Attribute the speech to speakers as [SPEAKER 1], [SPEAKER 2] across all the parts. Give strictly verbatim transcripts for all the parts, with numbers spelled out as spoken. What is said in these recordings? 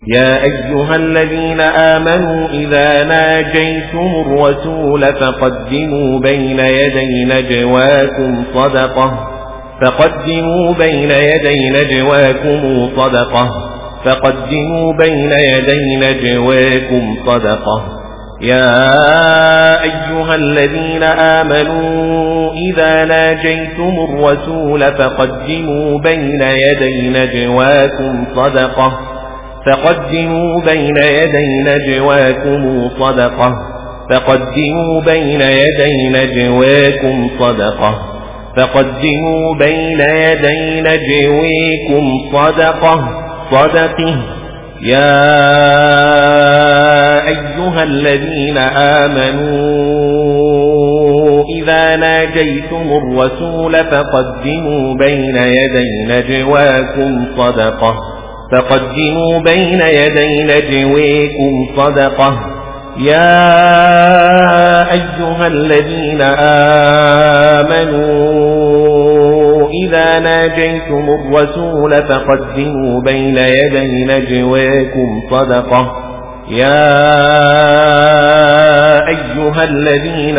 [SPEAKER 1] يا أيها الذين آمنوا إذا ناجيتم الرسول فقدموا بين يدي نجواكم صدقة فقدموا بين يدي نجواكم صدقة فقدموا بين يدي نجواكم صدقة يا أيها الذين آمنوا إذا ناجيتم الرسول فقدموا بين يدي نجواكم صدقة فقدموا بين يدي نجواكم صدقة فقدموا بين يدي نجواكم صدقة فقدموا بين يدي نجويكم صدقة صدقه يا أيها الذين آمنوا إذا ناجيتم الرسول فقدموا بين يدي نجواكم صدقة فقدموا بين يدي نجويكم صدقة يا أيها الذين آمنوا إذا ناجيتم الرسول فقدموا بين يدي نجويكم صدقة يا أيها الذين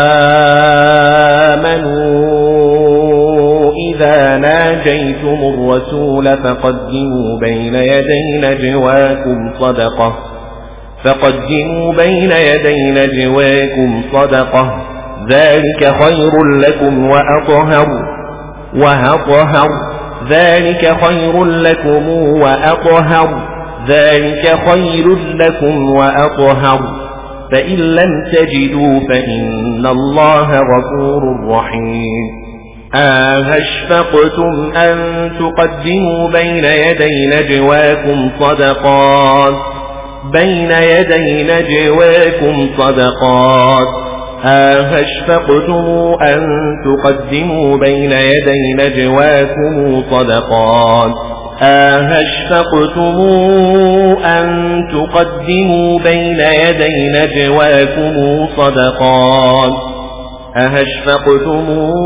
[SPEAKER 1] آمنوا إذا ناجيتم الرسول فقدموا بين يدي نجواكم صدقة فقدموا بين يدي نجواكم صدقة ذلك خير لكم وأطهر وأطهر ذلك خير لكم وأطهر ذلك خير لكم وأطهر فإن لم تجدوا فإن الله غفور رحيم أَشْفَقْتُمْ أَن تُقَدِّمُوا بين يدي نجواكم صدقات بين يدي نجواكم صدقات أَشْفَقْتُمْ أَن تُقَدِّمُوا بين يدي نجواكم صدقات أَشْفَقْتُمْ أَن تُقَدِّمُوا بين يدي نجواكم صدقات أَشْفَقْتُمْ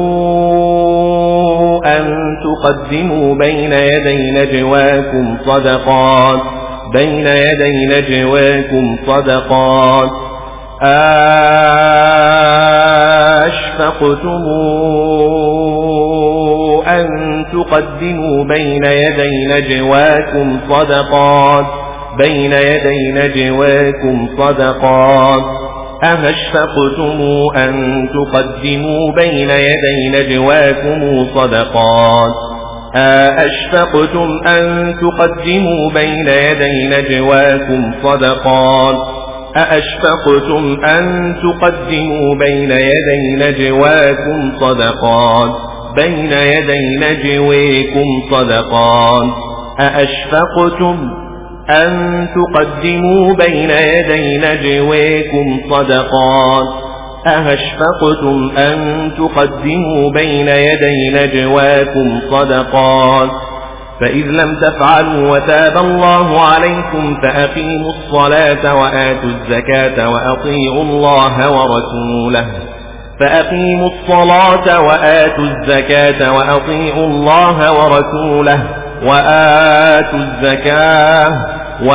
[SPEAKER 1] أن تقدموا بين يدي نجواكم صدقات بين يدي نجواكم صدقات أَشْفَقْتُمْ أن تقدموا بين يدي نجواكم صدقات بين يدي نجواكم صدقات أَشْفَقْتُمْ أن تقدموا بين يدي نجواكم صدقات أَشْفَقْتُمْ أن تقدموا بين يدي نجواكم صدقات أَشْفَقْتُمْ أن تقدموا بين يدي نجواكم صدقات بين يدي نجواكم صدقات أَشْفَقْتُمْ أن تقدموا بين يدي نجواكم صدقات أَشْفَقْتُمْ أن تقدموا بين يدي نجواكم صدقات فإذ لم تفعلوا وتاب الله عليكم فأقيموا الصلاة وآتوا الزكاة وأطيعوا الله ورسوله فأقيموا الصلاة وآتوا الزكاة وأطيعوا الله ورسوله وآتوا الزكاة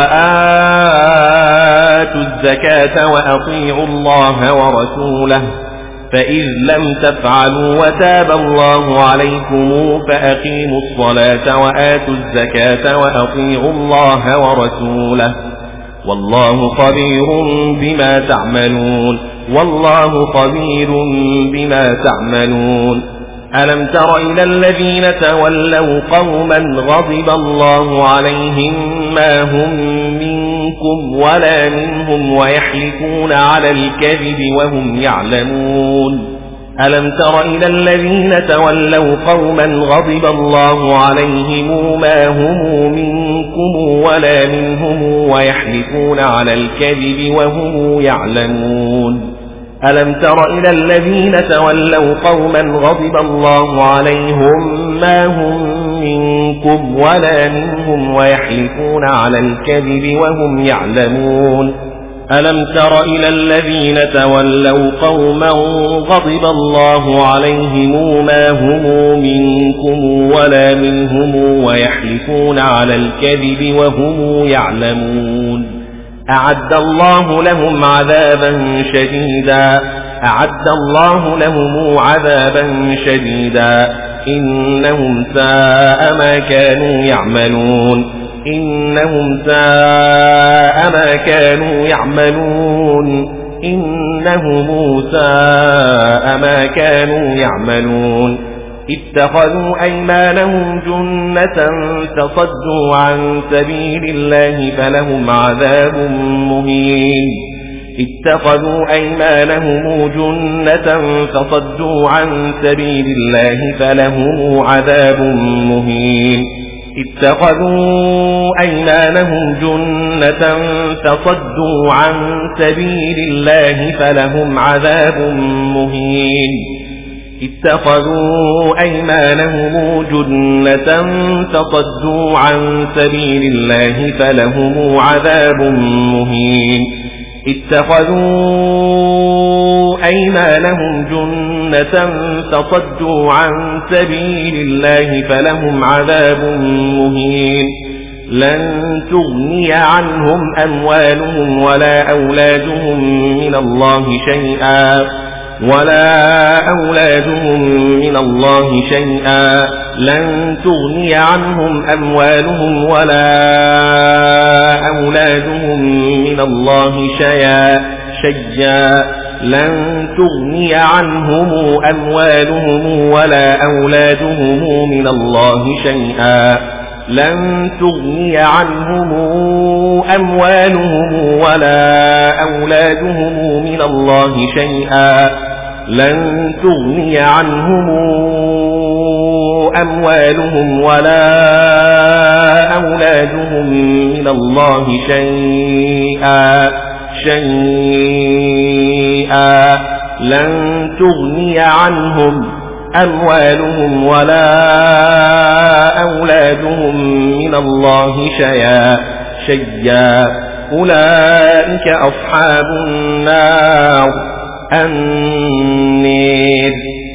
[SPEAKER 1] وآتوا الزكاة وأطيعوا الله ورسوله فإذ لم تفعلوا وتاب الله عليكم فأقيموا الصلاة وآتوا الزكاة وأطيعوا الله ورسوله والله خبير بما تعملون والله خبير بما تعملون ألم تر إلى الذين تولوا قوما غضب الله عليهم ما هم منكم ولا منهم ويحلفون على الكذب وهم يعلمون ألم تر إلى الذين تولوا قوما غضب الله عليهم ما هم منكم ولا منهم ويحلفون على الكذب وهم يعلمون ألم تر إلى الذين تولوا قوما غضب الله عليهم ما هم منكم ولا منهم ويحلفون على الكذب وهم يعلمون ألم تر إلى الذين تولوا قوما غضب الله عليهم ما هم منكم ولا منهم ويحلفون على الكذب وهم يعلمون أعد الله لهم عذابا شديدا أعد الله لهم عذابا شديدا إنهم ساء ما كانوا يعملون إنهم ساء ما كانوا يعملون إنهم ساء ما كانوا يعملون اتخذوا أيمانهم جنة فصدوا عن سبيل الله فلهم عذاب مهين اتخذوا أيمانهم جنة فصدوا عن سبيل الله فلهم عذاب مهين اتخذوا أيمانهم جنة فصدوا عن سبيل الله فلهم عذاب مهين اتخذوا أيمانهم جنة فصدوا عن سبيل الله فلهم عذاب مهين اتخذوا أيمانهم جنة فصدوا عن سبيل الله فلهم عذاب مهين لن تغني عنهم أموالهم ولا أولادهم من الله شيئا ولا أولادهم من الله شيئا لن تغني عنهم أموالهم ولا أولادهم من الله شيئا شيئا لن تغني عنهم أموالهم ولا أولادهم من الله شيئا لن تغني عنهم أموالهم ولا أولادهم من الله شيئا لن تغني عنهم أموالهم ولا أولادهم من الله شيئا شيئا لن تغني عنهم أموالهم ولا أولادهم من الله شيئا شيئا أولئك أصحاب النار النار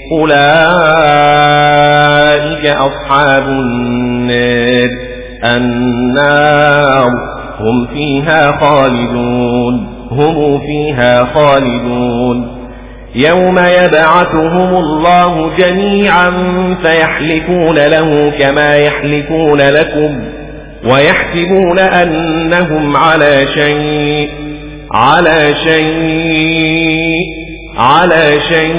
[SPEAKER 1] أولئك أصحاب النار النار هم فيها خالدون هم فيها خالدون يوم يبعثهم الله جميعا فيحلفون له كما يحلفون لكم ويحسبون أنهم على شيء على شيء على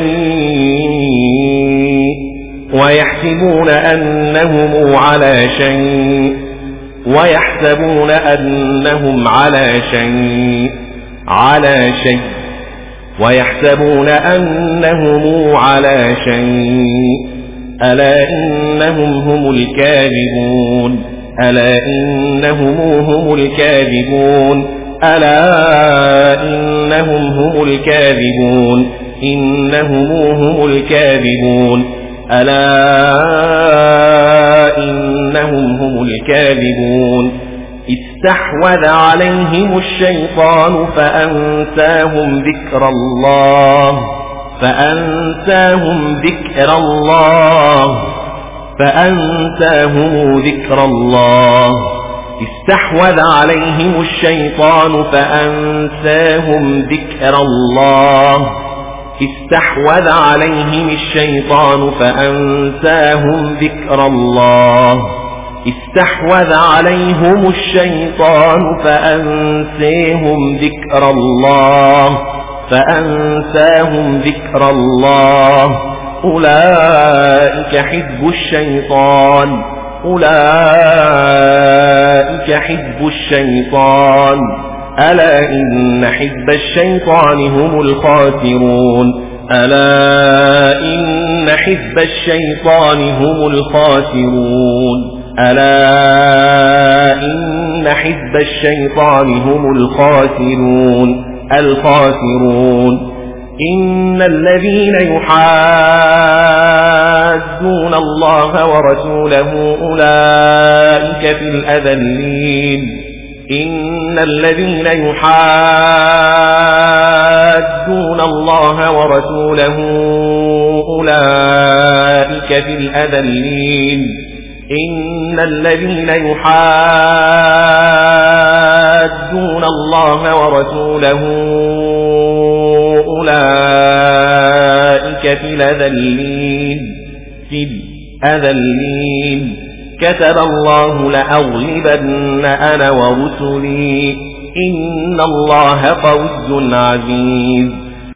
[SPEAKER 1] شيء ويحسبون أنهم على شيء ويحسبون أنهم على شيء على شيء ويحسبون أنهم على شيء ألا إنهم هم الكاذبون ألا إنهم هم الكاذبون ألا إنهم هم الكاذبون إنهم هم الكاذبون ألا إنهم هم الكاذبون استحوذ عليهم الشيطان فأنساهم ذكر الله فأنساهم ذكر الله فأنساهم ذكر الله استحوذ عليهم الشيطان فأنساهم ذكر الله استحوذ عليهم الشيطان فأنساهم ذكر الله استحوذ عليهم الشيطان فأنساهم ذكر الله فأنساهم ذكر الله أولئك حزب الشيطان أولئك حزب الشيطان ألا إن حزب الشيطان هم الخاسرون ألا إن حزب الشيطان هم الخاسرون ألا إن حزب الشيطان هم الخاسرون الخاسرون إن الذين يحادون الله ورسوله أولئك في الأذلين إن الذين يحادون الله ورسوله أولئك في الأذلين إن الذين يحادون الله ورسوله أولئك في الأذلين في الأذلين كتب الله لأغلبن أنا ورسلي إن الله قوي عزيز